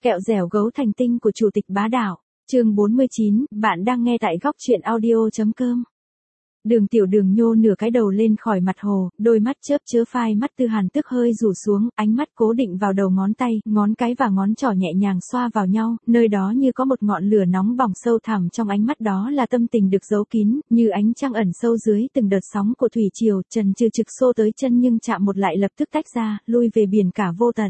Kẹo dẻo gấu thành tinh của Chủ tịch Bá Đạo. Chương 49, bạn đang nghe tại góc truyện audio.com. Đường Tiểu Đường nhô nửa cái đầu lên khỏi mặt hồ, đôi mắt chớp chớ phai mắt Tư Hàn Tước hơi rủ xuống, ánh mắt cố định vào đầu ngón tay, ngón cái và ngón trỏ nhẹ nhàng xoa vào nhau, nơi đó như có một ngọn lửa nóng bỏng sâu thẳm trong ánh mắt, đó là tâm tình được giấu kín, như ánh trăng ẩn sâu dưới từng đợt sóng của thủy triều, trần trừ trực xô tới chân nhưng chạm một lại lập tức tách ra, lui về biển cả vô tận.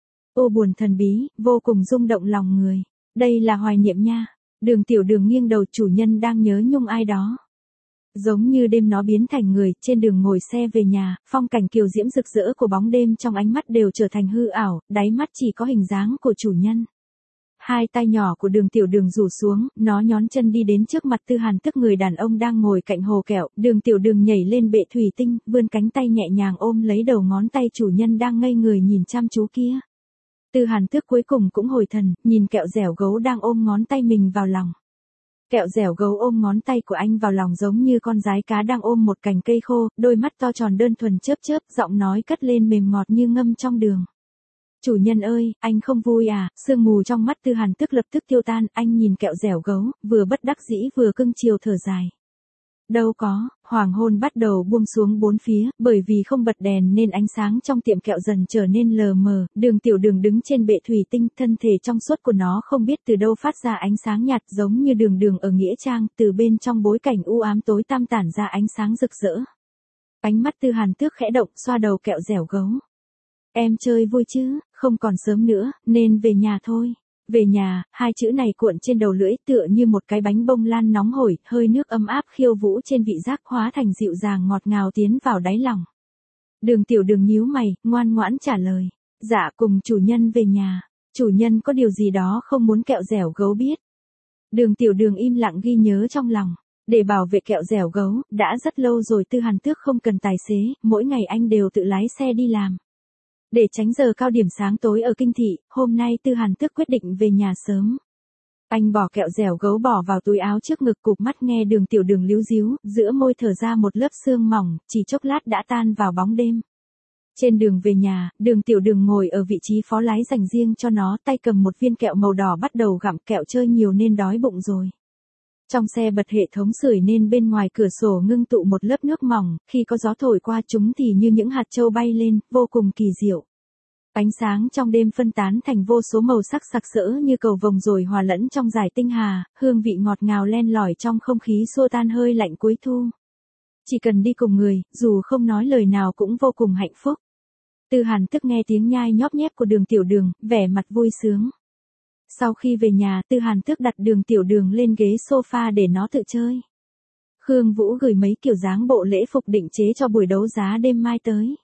Ô buồn thần bí, vô cùng rung động lòng người. Đây là hoài niệm nha. Đường Tiểu Đường nghiêng đầu, chủ nhân đang nhớ nhung ai đó. Giống như đêm nó biến thành người, trên đường ngồi xe về nhà, phong cảnh kiều diễm rực rỡ của bóng đêm trong ánh mắt đều trở thành hư ảo, đáy mắt chỉ có hình dáng của chủ nhân. Hai tay nhỏ của Đường Tiểu Đường rủ xuống, nó nhón chân đi đến trước mặt Tư Hàn Tước, người đàn ông đang ngồi cạnh hồ kẹo. Đường Tiểu Đường nhảy lên bệ thủy tinh, vươn cánh tay nhẹ nhàng ôm lấy đầu ngón tay chủ nhân đang ngây người nhìn chăm chú kia. Tư Hàn Tước cuối cùng cũng hồi thần, nhìn kẹo dẻo gấu đang ôm ngón tay mình vào lòng. Kẹo dẻo gấu ôm ngón tay của anh vào lòng giống như con rái cá đang ôm một cành cây khô, đôi mắt to tròn đơn thuần chớp chớp, giọng nói cất lên mềm ngọt như ngâm trong đường. Chủ nhân ơi, anh không vui à? Sương mù trong mắt Tư Hàn Tước lập tức tiêu tan, anh nhìn kẹo dẻo gấu, vừa bất đắc dĩ vừa cưng chiều thở dài. Đâu có, hoàng hôn bắt đầu buông xuống bốn phía, bởi vì không bật đèn nên ánh sáng trong tiệm kẹo dần trở nên lờ mờ. Đường Tiểu Đường đứng trên bệ thủy tinh, thân thể trong suốt của nó không biết từ đâu phát ra ánh sáng nhạt giống như đường đường ở nghĩa trang, từ bên trong bối cảnh u ám tối tăm tản ra ánh sáng rực rỡ. Ánh mắt Tư Hàn Tước khẽ động, xoa đầu kẹo dẻo gấu. Em chơi vui chứ, không còn sớm nữa, nên về nhà thôi. Về nhà, hai chữ này cuộn trên đầu lưỡi tựa như một cái bánh bông lan nóng hổi, hơi nước ấm áp khiêu vũ trên vị giác hóa thành dịu dàng ngọt ngào tiến vào đáy lòng. Đường Tiểu Đường nhíu mày, ngoan ngoãn trả lời. Dạ, cùng chủ nhân về nhà. Chủ nhân có điều gì đó không muốn kẹo dẻo gấu biết. Đường Tiểu Đường im lặng ghi nhớ trong lòng. Để bảo vệ kẹo dẻo gấu, đã rất lâu rồi Tư Hàn Tước không cần tài xế, mỗi ngày anh đều tự lái xe đi làm. Để tránh giờ cao điểm sáng tối ở kinh thị, hôm nay Tư Hàn Tước quyết định về nhà sớm. Anh bỏ kẹo dẻo gấu bỏ vào túi áo trước ngực, cụp mắt nghe Đường Tiểu Đường líu díu, giữa môi thở ra một lớp sương mỏng, chỉ chốc lát đã tan vào bóng đêm. Trên đường về nhà, Đường Tiểu Đường ngồi ở vị trí phó lái dành riêng cho nó, tay cầm một viên kẹo màu đỏ bắt đầu gặm, kẹo chơi nhiều nên đói bụng rồi. Trong xe bật hệ thống sưởi nên bên ngoài cửa sổ ngưng tụ một lớp nước mỏng, khi có gió thổi qua chúng thì như những hạt châu bay lên, vô cùng kỳ diệu. Ánh sáng trong đêm phân tán thành vô số màu sắc sặc sỡ như cầu vồng rồi hòa lẫn trong dải tinh hà, hương vị ngọt ngào len lỏi trong không khí xua tan hơi lạnh cuối thu. Chỉ cần đi cùng người, dù không nói lời nào cũng vô cùng hạnh phúc. Tư Hàn Tước nghe tiếng nhai nhóp nhép của Đường Tiểu Đường, vẻ mặt vui sướng. Sau khi về nhà, Tư Hàn Tước đặt Đường Tiểu Đường lên ghế sofa để nó tự chơi. Khương Vũ gửi mấy kiểu dáng bộ lễ phục định chế cho buổi đấu giá đêm mai tới.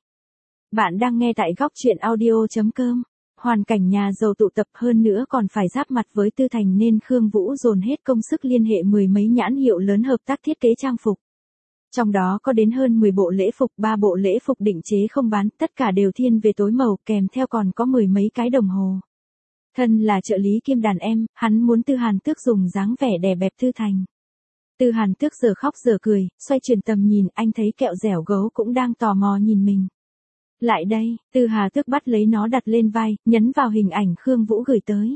Bạn đang nghe tại góc truyện audio.com. Hoàn cảnh nhà giàu tụ tập, hơn nữa còn phải giáp mặt với Tư Thành nên Khương Vũ dồn hết công sức liên hệ mười mấy nhãn hiệu lớn hợp tác thiết kế trang phục. Trong đó có đến hơn 10 bộ lễ phục, 3 bộ lễ phục định chế không bán, tất cả đều thiên về tối màu, kèm theo còn có mười mấy cái đồng hồ. Thân là trợ lý kiêm đàn em, hắn muốn Tư Hàn Tước dùng dáng vẻ đè bẹp Tư Thành. Tư Hàn Tước giờ khóc giờ cười, xoay chuyển tầm nhìn, anh thấy kẹo dẻo gấu cũng đang tò mò nhìn mình. Lại đây, Tư Hà Tước bắt lấy nó đặt lên vai, nhấn vào hình ảnh Khương Vũ gửi tới.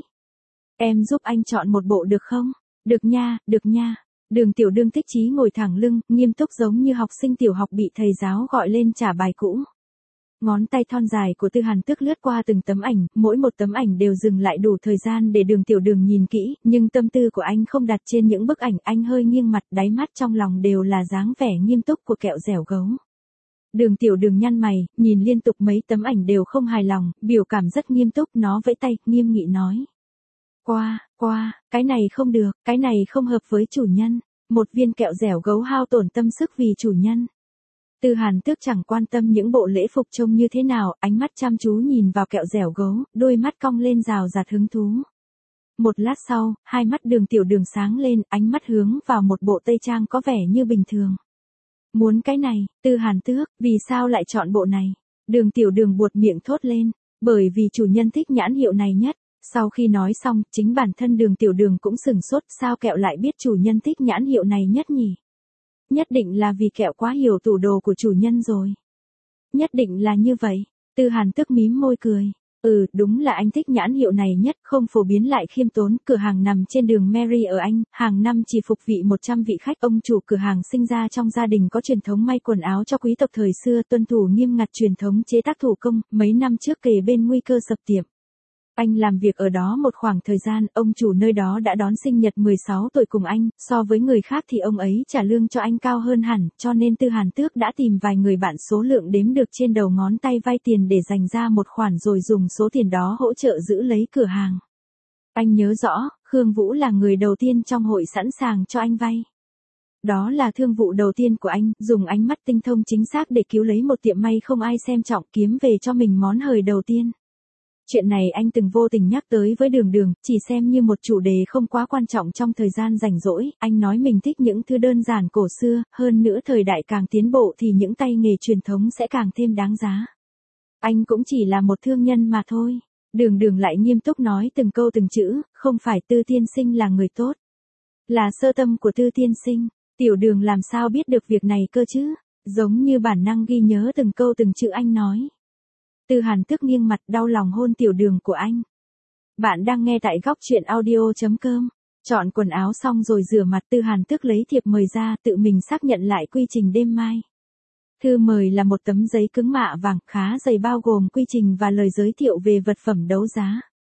Em giúp anh chọn một bộ được không? Được nha, được nha. Đường Tiểu Đường thích chí ngồi thẳng lưng, nghiêm túc giống như học sinh tiểu học bị thầy giáo gọi lên trả bài cũ. Ngón tay thon dài của Tư Hàn Tước lướt qua từng tấm ảnh, mỗi một tấm ảnh đều dừng lại đủ thời gian để Đường Tiểu Đường nhìn kỹ, nhưng tâm tư của anh không đặt trên những bức ảnh, anh hơi nghiêng mặt, đáy mắt trong lòng đều là dáng vẻ nghiêm túc của kẹo dẻo gấu. Đường Tiểu Đường nhăn mày, nhìn liên tục mấy tấm ảnh đều không hài lòng, biểu cảm rất nghiêm túc, nó vẫy tay, nghiêm nghị nói. Qua, cái này không được, cái này không hợp với chủ nhân. Một viên kẹo dẻo gấu hao tổn tâm sức vì chủ nhân. Tư Hàn Tước chẳng quan tâm những bộ lễ phục trông như thế nào, ánh mắt chăm chú nhìn vào kẹo dẻo gấu, đôi mắt cong lên rào rạt hứng thú. Một lát sau, hai mắt Đường Tiểu Đường sáng lên, ánh mắt hướng vào một bộ tây trang có vẻ như bình thường. Muốn cái này, Tư Hàn Tước, vì sao lại chọn bộ này? Đường Tiểu Đường buột miệng thốt lên, bởi vì chủ nhân thích nhãn hiệu này nhất. Sau khi nói xong, chính bản thân Đường Tiểu Đường cũng sửng sốt, sao kẹo lại biết chủ nhân thích nhãn hiệu này nhất nhỉ? Nhất định là vì kẹo quá hiểu tủ đồ của chủ nhân rồi. Nhất định là như vậy. Tư Hàn Tước mím môi cười. Đúng là anh thích nhãn hiệu này nhất, không phổ biến lại khiêm tốn, cửa hàng nằm trên đường Mary ở Anh, hàng năm chỉ phục vị 100 vị khách. Ông chủ cửa hàng sinh ra trong gia đình có truyền thống may quần áo cho quý tộc thời xưa, tuân thủ nghiêm ngặt truyền thống chế tác thủ công, mấy năm trước kề bên nguy cơ sập tiệm. Anh làm việc ở đó một khoảng thời gian, ông chủ nơi đó đã đón sinh nhật 16 tuổi cùng anh, so với người khác thì ông ấy trả lương cho anh cao hơn hẳn, cho nên Tư Hàn Tước đã tìm vài người bạn số lượng đếm được trên đầu ngón tay vay tiền để dành ra một khoản rồi dùng số tiền đó hỗ trợ giữ lấy cửa hàng. Anh nhớ rõ, Khương Vũ là người đầu tiên trong hội sẵn sàng cho anh vay. Đó là thương vụ đầu tiên của anh, dùng ánh mắt tinh thông chính xác để cứu lấy một tiệm may không ai xem trọng, kiếm về cho mình món hời đầu tiên. Chuyện này anh từng vô tình nhắc tới với Đường Đường, chỉ xem như một chủ đề không quá quan trọng trong thời gian rảnh rỗi. Anh nói mình thích những thứ đơn giản cổ xưa, hơn nữa thời đại càng tiến bộ thì những tay nghề truyền thống sẽ càng thêm đáng giá. Anh cũng chỉ là một thương nhân mà thôi. Đường Đường lại nghiêm túc nói từng câu từng chữ, không phải Tư tiên sinh là người tốt. Là sơ tâm của Tư tiên sinh. Tiểu Đường làm sao biết được việc này cơ chứ? Giống như bản năng ghi nhớ từng câu từng chữ anh nói. Tư Hàn Tước nghiêng mặt đau lòng hôn Tiểu Đường của anh. Bạn đang nghe tại góc truyện audio.com. Chọn quần áo xong rồi rửa mặt, Tư Hàn Tước lấy thiệp mời ra, tự mình xác nhận lại quy trình đêm mai. Thư mời là một tấm giấy cứng mạ vàng khá dày bao gồm quy trình và lời giới thiệu về vật phẩm đấu giá.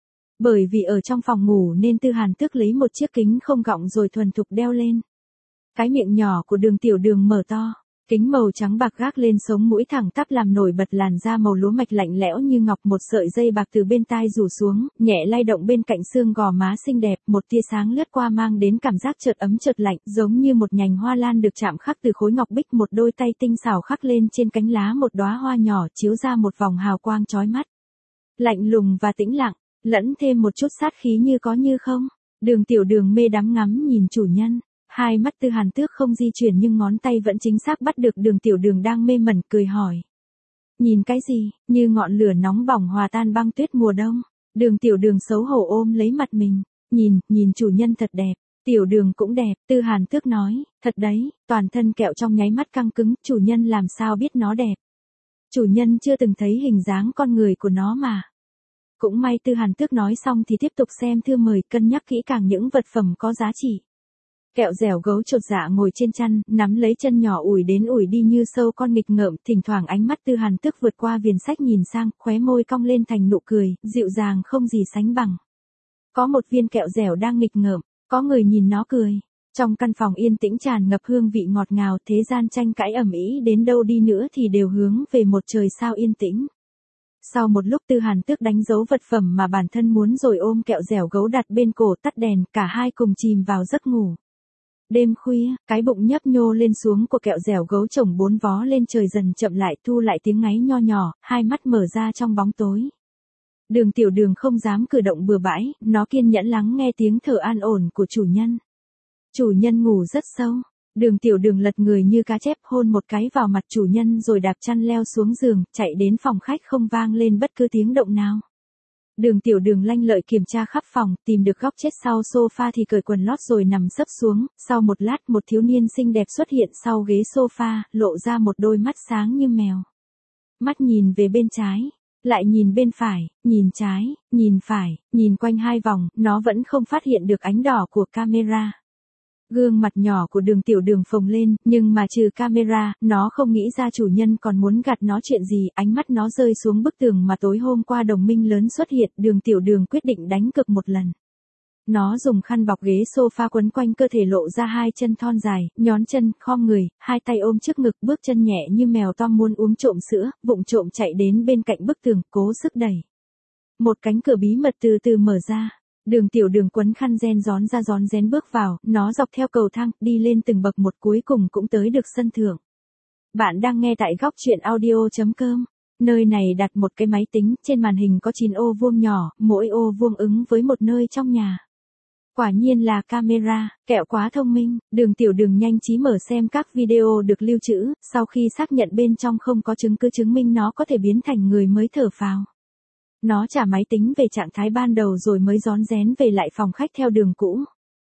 Bởi vì ở trong phòng ngủ nên Tư Hàn Tước lấy một chiếc kính không gọng rồi thuần thục đeo lên. Cái miệng nhỏ của Tiểu Đường mở to. Kính màu trắng bạc gác lên sống mũi thẳng tắp làm nổi bật làn da màu lúa mạch lạnh lẽo như ngọc, một sợi dây bạc từ bên tai rủ xuống, nhẹ lay động bên cạnh xương gò má xinh đẹp, một tia sáng lướt qua mang đến cảm giác chợt ấm chợt lạnh, giống như một nhành hoa lan được chạm khắc từ khối ngọc bích, một đôi tay tinh xảo khắc lên trên cánh lá một đóa hoa nhỏ, chiếu ra một vòng hào quang chói mắt. Lạnh lùng và tĩnh lặng, lẫn thêm một chút sát khí như có như không. Tiểu Đường mê đắm ngắm nhìn chủ nhân. Hai mắt Tư Hàn Tước không di chuyển nhưng ngón tay vẫn chính xác bắt được Tiểu Đường đang mê mẩn, cười hỏi. Nhìn cái gì, như ngọn lửa nóng bỏng hòa tan băng tuyết mùa đông. Tiểu Đường xấu hổ ôm lấy mặt mình. Nhìn chủ nhân thật đẹp. Tiểu Đường cũng đẹp, Tư Hàn Tước nói, thật đấy, toàn thân kẹo trong nháy mắt căng cứng, chủ nhân làm sao biết nó đẹp. Chủ nhân chưa từng thấy hình dáng con người của nó mà. Cũng may, Tư Hàn Tước nói xong thì tiếp tục xem thư mời, cân nhắc kỹ càng những vật phẩm có giá trị. Kẹo dẻo gấu chột dạ ngồi trên chăn, nắm lấy chân nhỏ ủi đến ủi đi như sâu con nghịch ngợm, thỉnh thoảng ánh mắt Tư Hàn Tước vượt qua viền sách nhìn sang, khóe môi cong lên thành nụ cười, dịu dàng không gì sánh bằng. Có một viên kẹo dẻo đang nghịch ngợm, có người nhìn nó cười. Trong căn phòng yên tĩnh tràn ngập hương vị ngọt ngào, thế gian tranh cãi ầm ĩ đến đâu đi nữa thì đều hướng về một trời sao yên tĩnh. Sau một lúc Tư Hàn Tước đánh dấu vật phẩm mà bản thân muốn rồi ôm kẹo dẻo gấu đặt bên cổ, tắt đèn, cả hai cùng chìm vào giấc ngủ. Đêm khuya, cái bụng nhấp nhô lên xuống của kẹo dẻo gấu chồng 4 vó lên trời dần chậm lại, thu lại tiếng ngáy nho nhỏ, hai mắt mở ra trong bóng tối. Tiểu Đường không dám cử động bừa bãi, nó kiên nhẫn lắng nghe tiếng thở an ổn của chủ nhân. Chủ nhân ngủ rất sâu. Tiểu Đường lật người như cá chép, hôn một cái vào mặt chủ nhân rồi đạp chăn leo xuống giường, chạy đến phòng khách không vang lên bất cứ tiếng động nào. Tiểu Đường lanh lợi kiểm tra khắp phòng, tìm được góc chết sau sofa thì cởi quần lót rồi nằm sấp xuống. Sau một lát, một thiếu niên xinh đẹp xuất hiện sau ghế sofa, lộ ra một đôi mắt sáng như mèo. Mắt nhìn về bên trái, lại nhìn bên phải, nhìn trái, nhìn phải, nhìn quanh hai vòng, nó vẫn không phát hiện được ánh đỏ của camera. Gương mặt nhỏ của Tiểu Đường phồng lên, nhưng mà trừ camera, nó không nghĩ ra chủ nhân còn muốn gạt nó chuyện gì. Ánh mắt nó rơi xuống bức tường mà tối hôm qua đồng minh lớn xuất hiện. Tiểu Đường quyết định đánh cược một lần. Nó dùng khăn bọc ghế sofa quấn quanh cơ thể, lộ ra hai chân thon dài, nhón chân, khom người, hai tay ôm trước ngực, bước chân nhẹ như mèo to muốn uống trộm sữa, vụng trộm chạy đến bên cạnh bức tường, cố sức đẩy. Một cánh cửa bí mật từ từ mở ra. Tiểu Đường quấn khăn ren rón ra rón rén bước vào, nó dọc theo cầu thang, đi lên từng bậc một, cuối cùng cũng tới được sân thượng. Bạn đang nghe tại góc truyện audio.com. Nơi này đặt một cái máy tính, trên màn hình có 9 ô vuông nhỏ, mỗi ô vuông ứng với một nơi trong nhà. Quả nhiên là camera, kẹo quá thông minh. Tiểu Đường nhanh trí mở xem các video được lưu trữ, sau khi xác nhận bên trong không có chứng cứ chứng minh nó có thể biến thành người mới thở phào. Nó trả máy tính về trạng thái ban đầu rồi mới rón rén về lại phòng khách theo đường cũ.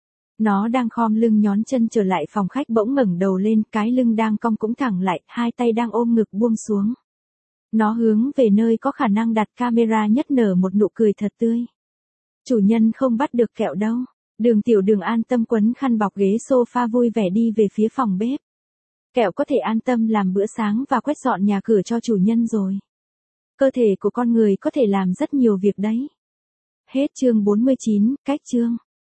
Nó đang khom lưng nhón chân trở lại phòng khách bỗng ngẩng đầu lên, cái lưng đang cong cũng thẳng lại, hai tay đang ôm ngực buông xuống. Nó hướng về nơi có khả năng đặt camera nhất nở một nụ cười thật tươi. Chủ nhân không bắt được kẹo đâu. Đường tiểu đường an tâm quấn khăn bọc ghế sofa vui vẻ đi về phía phòng bếp. Kẹo có thể an tâm làm bữa sáng và quét dọn nhà cửa cho chủ nhân rồi. Cơ thể của con người có thể làm rất nhiều việc đấy. Hết chương 49, cách chương.